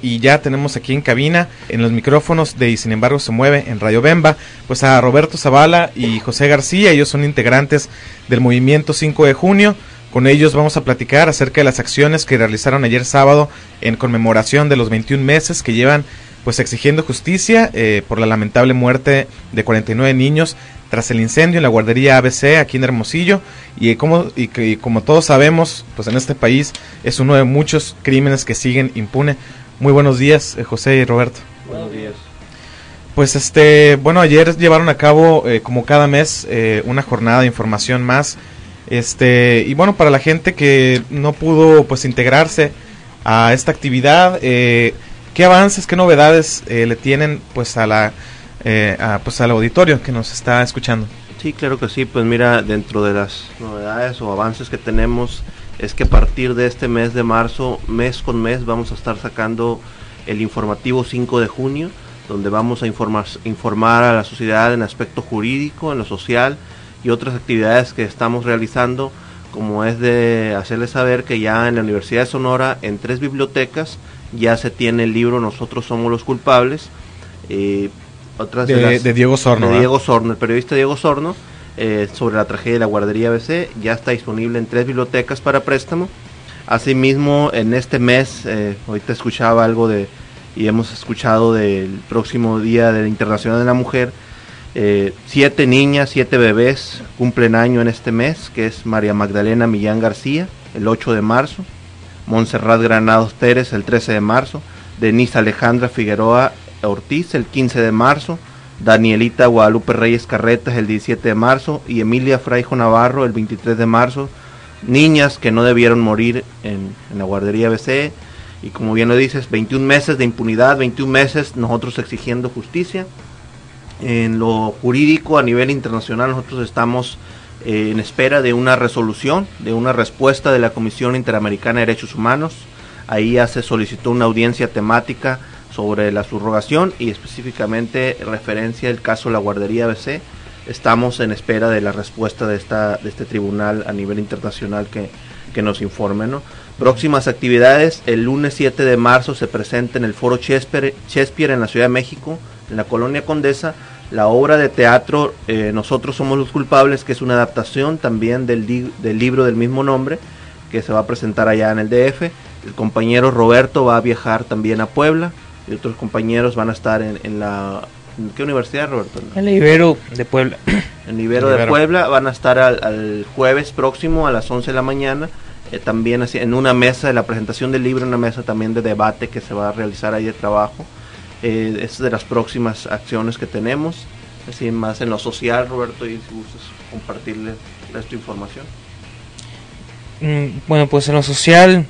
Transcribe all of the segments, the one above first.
y ya tenemos aquí en cabina, en los micrófonos de Y Sin Embargo Se Mueve en Radio Bemba, pues a Roberto Zavala y José García. Ellos son integrantes del movimiento 5 de junio. Con ellos vamos a platicar acerca de las acciones que realizaron ayer sábado en conmemoración de los 21 meses que llevan pues exigiendo justicia por la lamentable muerte de 49 niños tras el incendio en la guardería ABC aquí en Hermosillo, y como todos sabemos, pues en este país es uno de muchos crímenes que siguen impune. Muy buenos días, José y Roberto. Buenos días. Pues bueno, ayer llevaron a cabo como cada mes una jornada de información más, y bueno, para la gente que no pudo pues integrarse a esta actividad, ¿qué avances, qué novedades le tienen pues pues al auditorio que nos está escuchando? Sí, claro que sí. Pues mira, dentro de las novedades o avances que tenemos es que a partir de este mes de marzo, mes con mes, vamos a estar sacando el informativo 5 de junio, donde vamos a informar a la sociedad en aspecto jurídico, en lo social y otras actividades que estamos realizando, como es de hacerles saber que ya en la Universidad de Sonora, en 3 bibliotecas, ya se tiene el libro Nosotros Somos los Culpables, de Diego Sorno. De Diego Sorno, el periodista Diego Sorno, sobre la tragedia de la guardería ABC, ya está disponible en 3 bibliotecas para préstamo. Asimismo, en este mes, ahorita escuchaba algo y hemos escuchado del próximo Día de la Internacional de la Mujer, 7 niñas, 7 bebés cumplen año en este mes, que es María Magdalena Millán García, el 8 de marzo, Montserrat Granados Pérez, el 13 de marzo, Denise Alejandra Figueroa Ortiz, el 15 de marzo, Danielita Guadalupe Reyes Carretas, el 17 de marzo, y Emilia Fraijo Navarro, el 23 de marzo, niñas que no debieron morir en la guardería ABC. Y como bien lo dices, 21 meses de impunidad, 21 meses nosotros exigiendo justicia. En lo jurídico a nivel internacional nosotros estamos en espera de una resolución, de una respuesta de la Comisión Interamericana de Derechos Humanos. Ahí ya se solicitó una audiencia temática sobre la subrogación y específicamente referencia al caso de la guardería ABC. Estamos en espera de la respuesta de este tribunal a nivel internacional que nos informe, ¿no? Próximas actividades: el lunes 7 de marzo se presenta en el Foro Shakespeare en la Ciudad de México, en la Colonia Condesa, la obra de teatro Nosotros Somos los Culpables, que es una adaptación también del libro del mismo nombre, que se va a presentar allá en el DF. El compañero Roberto va a viajar también a Puebla, y otros compañeros van a estar ¿en qué universidad, Roberto? En el Ibero de Puebla. En Ibero de Puebla van a estar al jueves próximo a las 11 de la mañana, también así, en una mesa de la presentación del libro, una mesa también de debate que se va a realizar ahí de trabajo. Es de las próximas acciones que tenemos, así más en lo social, Roberto, y si gustas compartirle esta información. Bueno, pues en lo social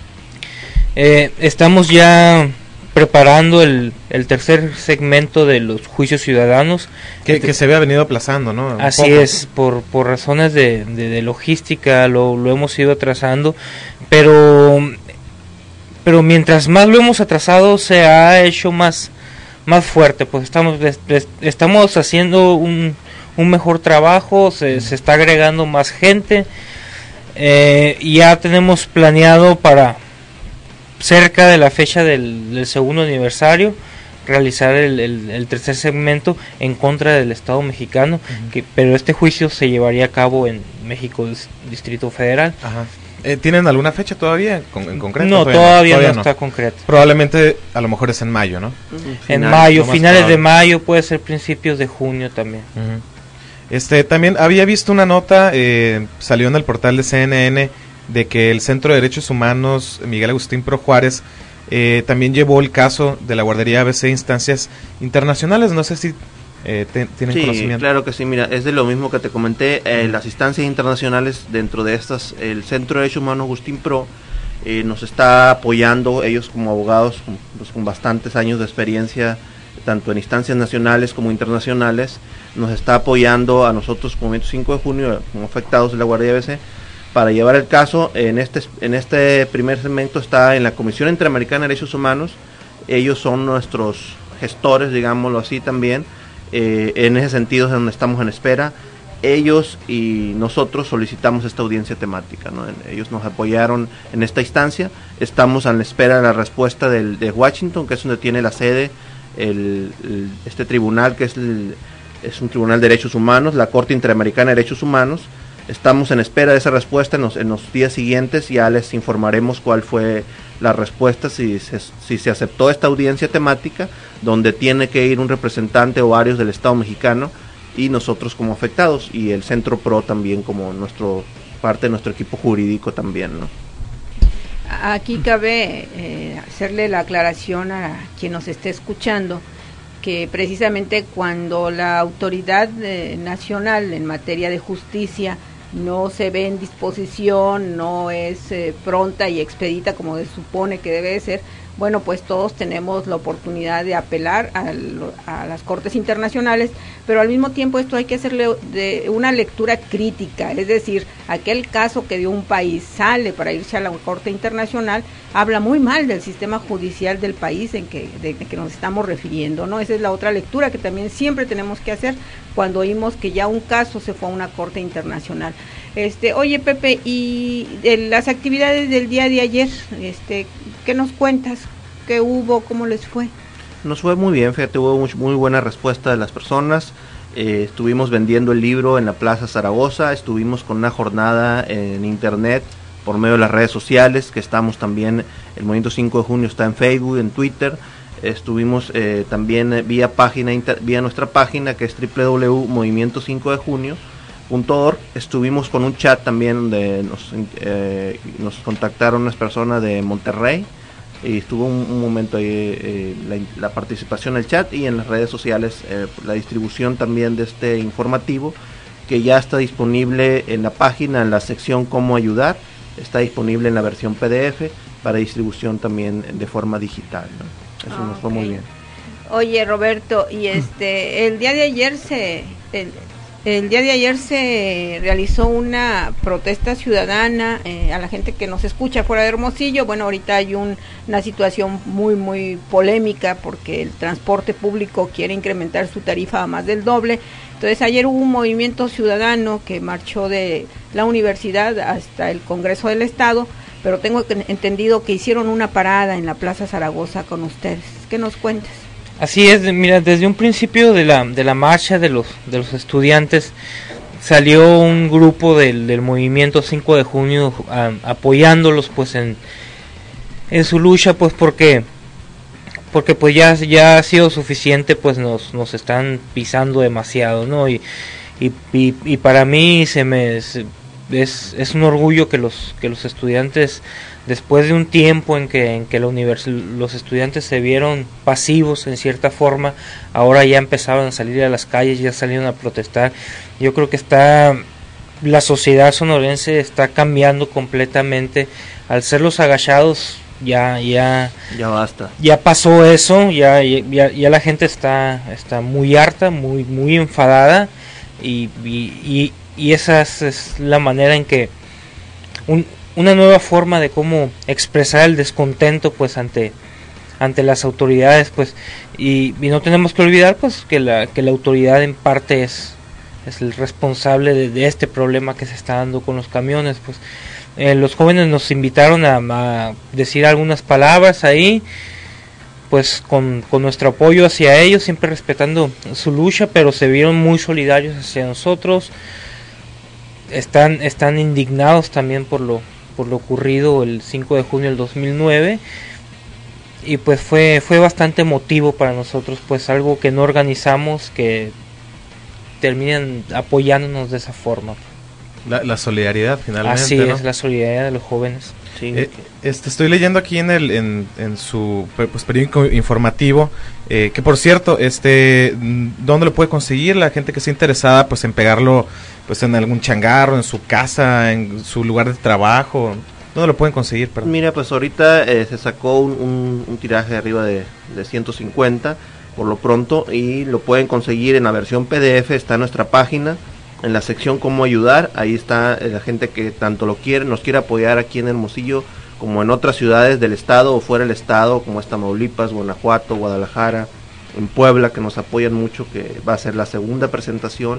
estamos ya preparando el tercer segmento de los juicios ciudadanos que se había venido aplazando, ¿no? Así es, por razones de logística lo hemos ido atrasando, pero mientras más lo hemos atrasado se ha hecho más fuerte. Pues estamos haciendo un mejor trabajo, se está agregando más gente, y ya tenemos planeado para cerca de la fecha del segundo aniversario realizar el tercer segmento en contra del Estado mexicano, pero este juicio se llevaría a cabo en México, Distrito Federal. Ajá. ¿Tienen alguna fecha todavía en concreto? No, todavía no está concreto. Probablemente a lo mejor es en mayo, ¿no? En mayo, finales de mayo, puede ser principios de junio también. También había visto una nota, salió en el portal de CNN, de que el Centro de Derechos Humanos Miguel Agustín Pro Juárez también llevó el caso de la guardería ABC a instancias internacionales. No sé si tienen conocimiento. Sí, claro que sí. Mira, es de lo mismo que te comenté. Las instancias internacionales, dentro de estas, el Centro de Derechos Humanos Agustín Pro nos está apoyando, ellos como abogados con bastantes años de experiencia, tanto en instancias nacionales como internacionales, nos está apoyando a nosotros como Movimiento 5 de Junio, como afectados de la guardería ABC, para llevar el caso. En este primer segmento está en la Comisión Interamericana de Derechos Humanos. Ellos son nuestros gestores, digámoslo así también. En ese sentido es donde estamos en espera. ellos y nosotros solicitamos esta audiencia temática, ¿no? Ellos nos apoyaron en esta instancia, estamos a la espera de la respuesta de Washington, que es donde tiene la sede este tribunal, que es un tribunal de derechos humanos, la Corte Interamericana de Derechos Humanos. Estamos en espera de esa respuesta. En los días siguientes ya les informaremos cuál fue la respuesta, si se aceptó esta audiencia temática, donde tiene que ir un representante o varios del Estado mexicano, y nosotros como afectados, y el Centro PRO también como parte de nuestro equipo jurídico también, ¿no? Aquí cabe hacerle la aclaración a quien nos esté escuchando, que precisamente cuando la autoridad nacional en materia de justicia no se ve en disposición, no es pronta y expedita como se supone que debe de ser, bueno, pues todos tenemos la oportunidad de apelar a las cortes internacionales, pero al mismo tiempo esto hay que hacerle de una lectura crítica, es decir, aquel caso que de un país sale para irse a la corte internacional habla muy mal del sistema judicial del país de que nos estamos refiriendo, ¿no? Esa es la otra lectura que también siempre tenemos que hacer cuando oímos que ya un caso se fue a una corte internacional. Oye, Pepe, y de las actividades del día de ayer, ¿qué nos cuentas? ¿Qué hubo? ¿Cómo les fue? Nos fue muy bien, fíjate, hubo muy buena respuesta de las personas. Estuvimos vendiendo el libro en la Plaza Zaragoza, estuvimos con una jornada en internet por medio de las redes sociales, que estamos también, el Movimiento 5 de Junio está en Facebook, en Twitter. Estuvimos también vía nuestra página, que es www.movimiento5dejunio.org. Estuvimos con un chat también donde nos contactaron unas personas de Monterrey, y estuvo un momento ahí la participación en el chat, y en las redes sociales la distribución también de este informativo, que ya está disponible en la página, en la sección Cómo Ayudar. Está disponible en la versión PDF para distribución también de forma digital, ¿no? Eso nos fue muy bien. Oye, Roberto, y el día de ayer se realizó una protesta ciudadana a la gente que nos escucha fuera de Hermosillo. Bueno, ahorita hay una situación muy muy polémica porque el transporte público quiere incrementar su tarifa a más del doble. Entonces ayer hubo un movimiento ciudadano que marchó de la universidad hasta el Congreso del Estado, pero tengo entendido que hicieron una parada en la Plaza Zaragoza con ustedes. ¿Qué nos cuentas? Así es, mira, desde un principio de la marcha de los estudiantes salió un grupo del movimiento 5 de junio apoyándolos pues en su lucha, pues porque pues ya ha sido suficiente, pues nos están pisando demasiado, ¿no? Y para mí es un orgullo que los estudiantes, después de un tiempo en que los estudiantes se vieron pasivos en cierta forma, ahora ya empezaron a salir a las calles, ya salieron a protestar. Yo creo que la sociedad sonorense está cambiando completamente. Al ser los agachados, ya basta. Ya pasó eso, ya la gente está muy harta, muy enfadada, y esa es la manera en que una nueva forma de cómo expresar el descontento pues ante las autoridades, pues, y no tenemos que olvidar pues que la autoridad en parte es el responsable de este problema que se está dando con los camiones. Pues los jóvenes nos invitaron a decir algunas palabras ahí, pues con nuestro apoyo hacia ellos, siempre respetando su lucha, pero se vieron muy solidarios hacia nosotros. Están indignados también por lo ocurrido el 5 de junio del 2009, y pues fue bastante emotivo para nosotros, pues algo que no organizamos, que terminan apoyándonos de esa forma. La solidaridad finalmente. Así, ¿no? Es la solidaridad de los jóvenes. Sí. Estoy leyendo aquí en su pues, periódico informativo, que por cierto, ¿dónde lo puede conseguir la gente que esté interesada pues en pegarlo pues en algún changarro, en su casa, en su lugar de trabajo? ¿Dónde lo pueden conseguir? Perdón. Mira, pues ahorita se sacó un tiraje arriba de 150 por lo pronto, y lo pueden conseguir en la versión PDF. Está en nuestra página, en la sección Cómo Ayudar. Ahí está la gente que tanto nos quiere apoyar aquí en Hermosillo como en otras ciudades del estado o fuera del estado, como Tamaulipas, Guanajuato, Guadalajara, en Puebla, que nos apoyan mucho, que va a ser la segunda presentación,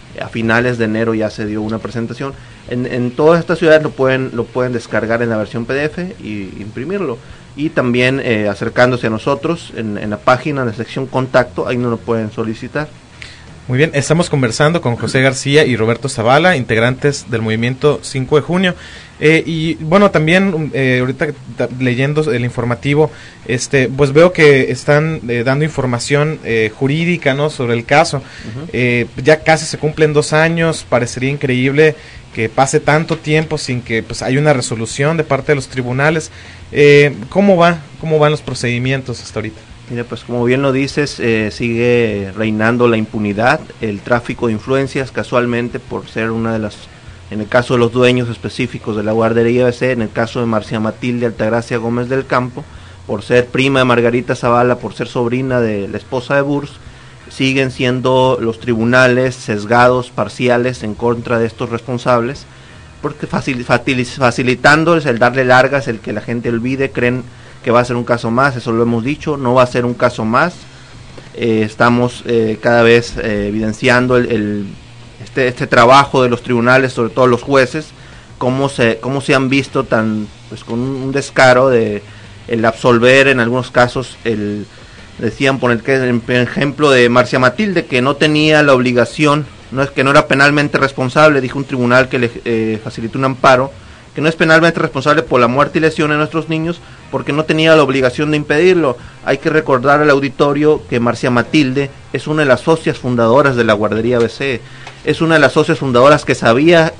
A finales de enero ya se dio una presentación. En todas estas ciudades lo pueden descargar en la versión PDF y imprimirlo. Y también acercándose a nosotros en la página, en la sección contacto, ahí nos lo pueden solicitar. Muy bien, estamos conversando con José García y Roberto Zavala, integrantes del movimiento 5 de junio. Y bueno, también ahorita leyendo el informativo, pues veo que están dando información jurídica, ¿no?, sobre el caso. Ya casi se cumplen 2 años, parecería increíble que pase tanto tiempo sin que pues haya una resolución de parte de los tribunales. ¿Cómo van los procedimientos hasta ahorita? Mira, pues como bien lo dices, sigue reinando la impunidad, el tráfico de influencias, casualmente por ser una de las, en el caso de los dueños específicos de la guardería ABC, en el caso de Marcia Matilde Altagracia Gómez del Campo, por ser prima de Margarita Zavala, por ser sobrina de la esposa de Burs, siguen siendo los tribunales sesgados, parciales, en contra de estos responsables, porque facilitándoles el darle largas, el que la gente olvide, creen que va a ser un caso más. Eso lo hemos dicho, no va a ser un caso más. Estamos cada vez evidenciando este trabajo de los tribunales, sobre todo los jueces, cómo se han visto tan pues con un descaro de el absolver en algunos casos. Decían, por el ejemplo de Marcia Matilde, que no tenía la obligación, que no era penalmente responsable, dijo un tribunal que le facilitó un amparo, que no es penalmente responsable por la muerte y lesión de nuestros niños, porque no tenía la obligación de impedirlo. Hay que recordar al auditorio que Marcia Matilde es una de las socias fundadoras de la guardería ABC, es una de las socias fundadoras que sabía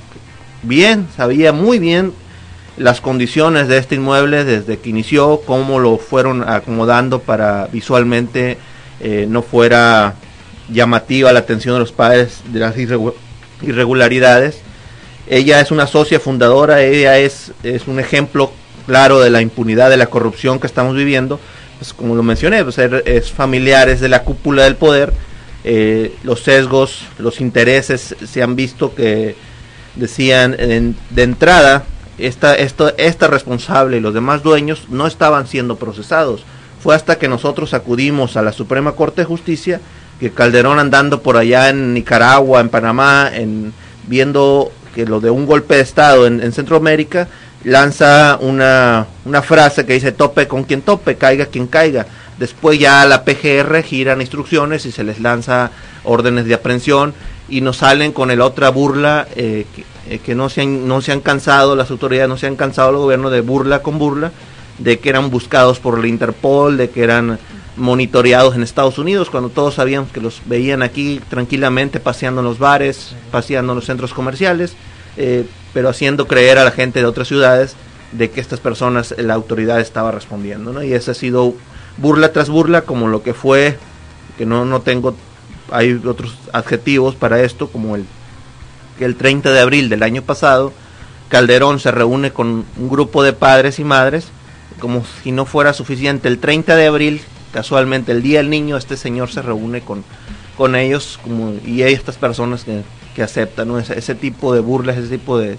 muy bien las condiciones de este inmueble desde que inició, cómo lo fueron acomodando para visualmente no fuera llamativa la atención de los padres de las irregularidades. Ella es una socia fundadora, ella es un ejemplo claro de la impunidad, de la corrupción que estamos viviendo. Pues como lo mencioné, pues es familiares de la cúpula del poder. Los sesgos, los intereses se han visto, que decían de entrada, esta responsable y los demás dueños no estaban siendo procesados. Fue hasta que nosotros acudimos a la Suprema Corte de Justicia, que Calderón, andando por allá en Nicaragua, en Panamá, viendo que lo de un golpe de Estado en Centroamérica, lanza una frase que dice: tope con quien tope, caiga quien caiga. Después ya la PGR giran instrucciones y se les lanza órdenes de aprehensión, y nos salen con el otra burla, que no se han cansado, las autoridades no se han cansado, el gobierno, de burla con burla, de que eran buscados por la Interpol, de que eran monitoreados en Estados Unidos, cuando todos sabíamos que los veían aquí tranquilamente paseando en los bares, paseando en los centros comerciales, pero haciendo creer a la gente de otras ciudades de que estas personas, la autoridad estaba respondiendo, ¿no? Y esa ha sido burla tras burla, como lo que fue, que no tengo, hay otros adjetivos para esto, como que el 30 de abril del año pasado, Calderón se reúne con un grupo de padres y madres, como si no fuera suficiente. El 30 de abril, casualmente el Día del Niño, este señor se reúne con ellos, y hay estas personas que aceptan, ¿no? Ese tipo de burlas, ese tipo de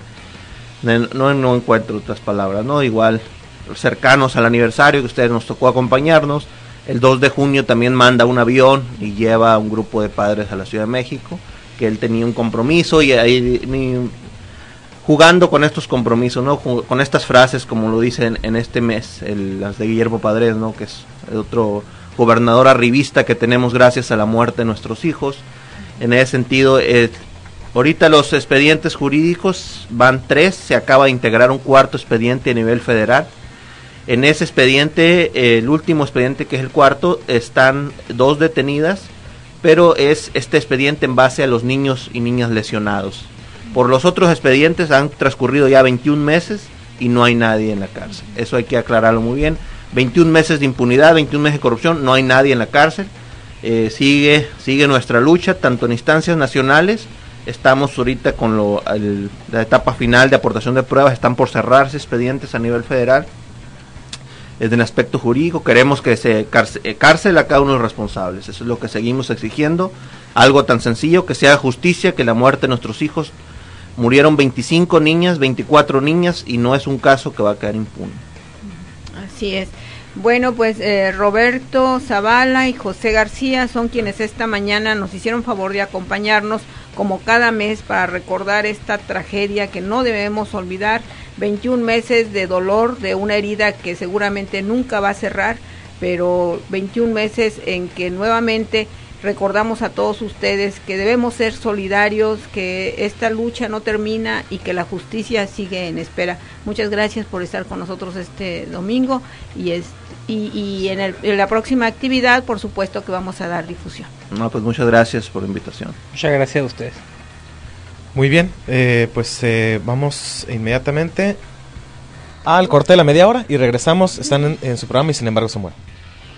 no encuentro otras palabras, ¿no? Igual, cercanos al aniversario que ustedes nos tocó acompañarnos, el 2 de junio también manda un avión y lleva a un grupo de padres a la Ciudad de México, que él tenía un compromiso, y ahí jugando con estos compromisos, ¿no? Con estas frases, como lo dicen en este mes, las de Guillermo Padres, ¿no? Que es otro gobernador arribista que tenemos gracias a la muerte de nuestros hijos. En ese sentido, ahorita los expedientes jurídicos van 3, se acaba de integrar un 4º expediente a nivel federal. En ese expediente, el último expediente, que es el 4º, están 2 detenidas, pero es este expediente en base a los niños y niñas lesionados. Por los otros expedientes han transcurrido ya 21 meses y no hay nadie en la cárcel. Eso hay que aclararlo muy bien. 21 meses de impunidad, 21 meses de corrupción, no hay nadie en la cárcel. Sigue nuestra lucha, tanto en instancias nacionales. Estamos ahorita con la etapa final de aportación de pruebas, están por cerrarse expedientes a nivel federal. Desde el aspecto jurídico queremos que se cárcel a cada uno de los responsables. Eso es lo que seguimos exigiendo. Algo tan sencillo, que se haga justicia, que la muerte de nuestros hijos, murieron 25 niñas, 24 niñas, y no es un caso que va a quedar impune. Así es. Bueno, pues Roberto Zavala y José García son quienes esta mañana nos hicieron favor de acompañarnos como cada mes, para recordar esta tragedia que no debemos olvidar. 21 meses de dolor, de una herida que seguramente nunca va a cerrar, pero 21 meses en que nuevamente recordamos a todos ustedes que debemos ser solidarios, que esta lucha no termina y que la justicia sigue en espera. Muchas gracias por estar con nosotros este domingo y en la próxima actividad, por supuesto que vamos a dar difusión. No, pues muchas gracias por la invitación. Muchas gracias a ustedes. Muy bien, vamos inmediatamente al corte de la media hora y regresamos. Están en su programa y sin embargo se mueren.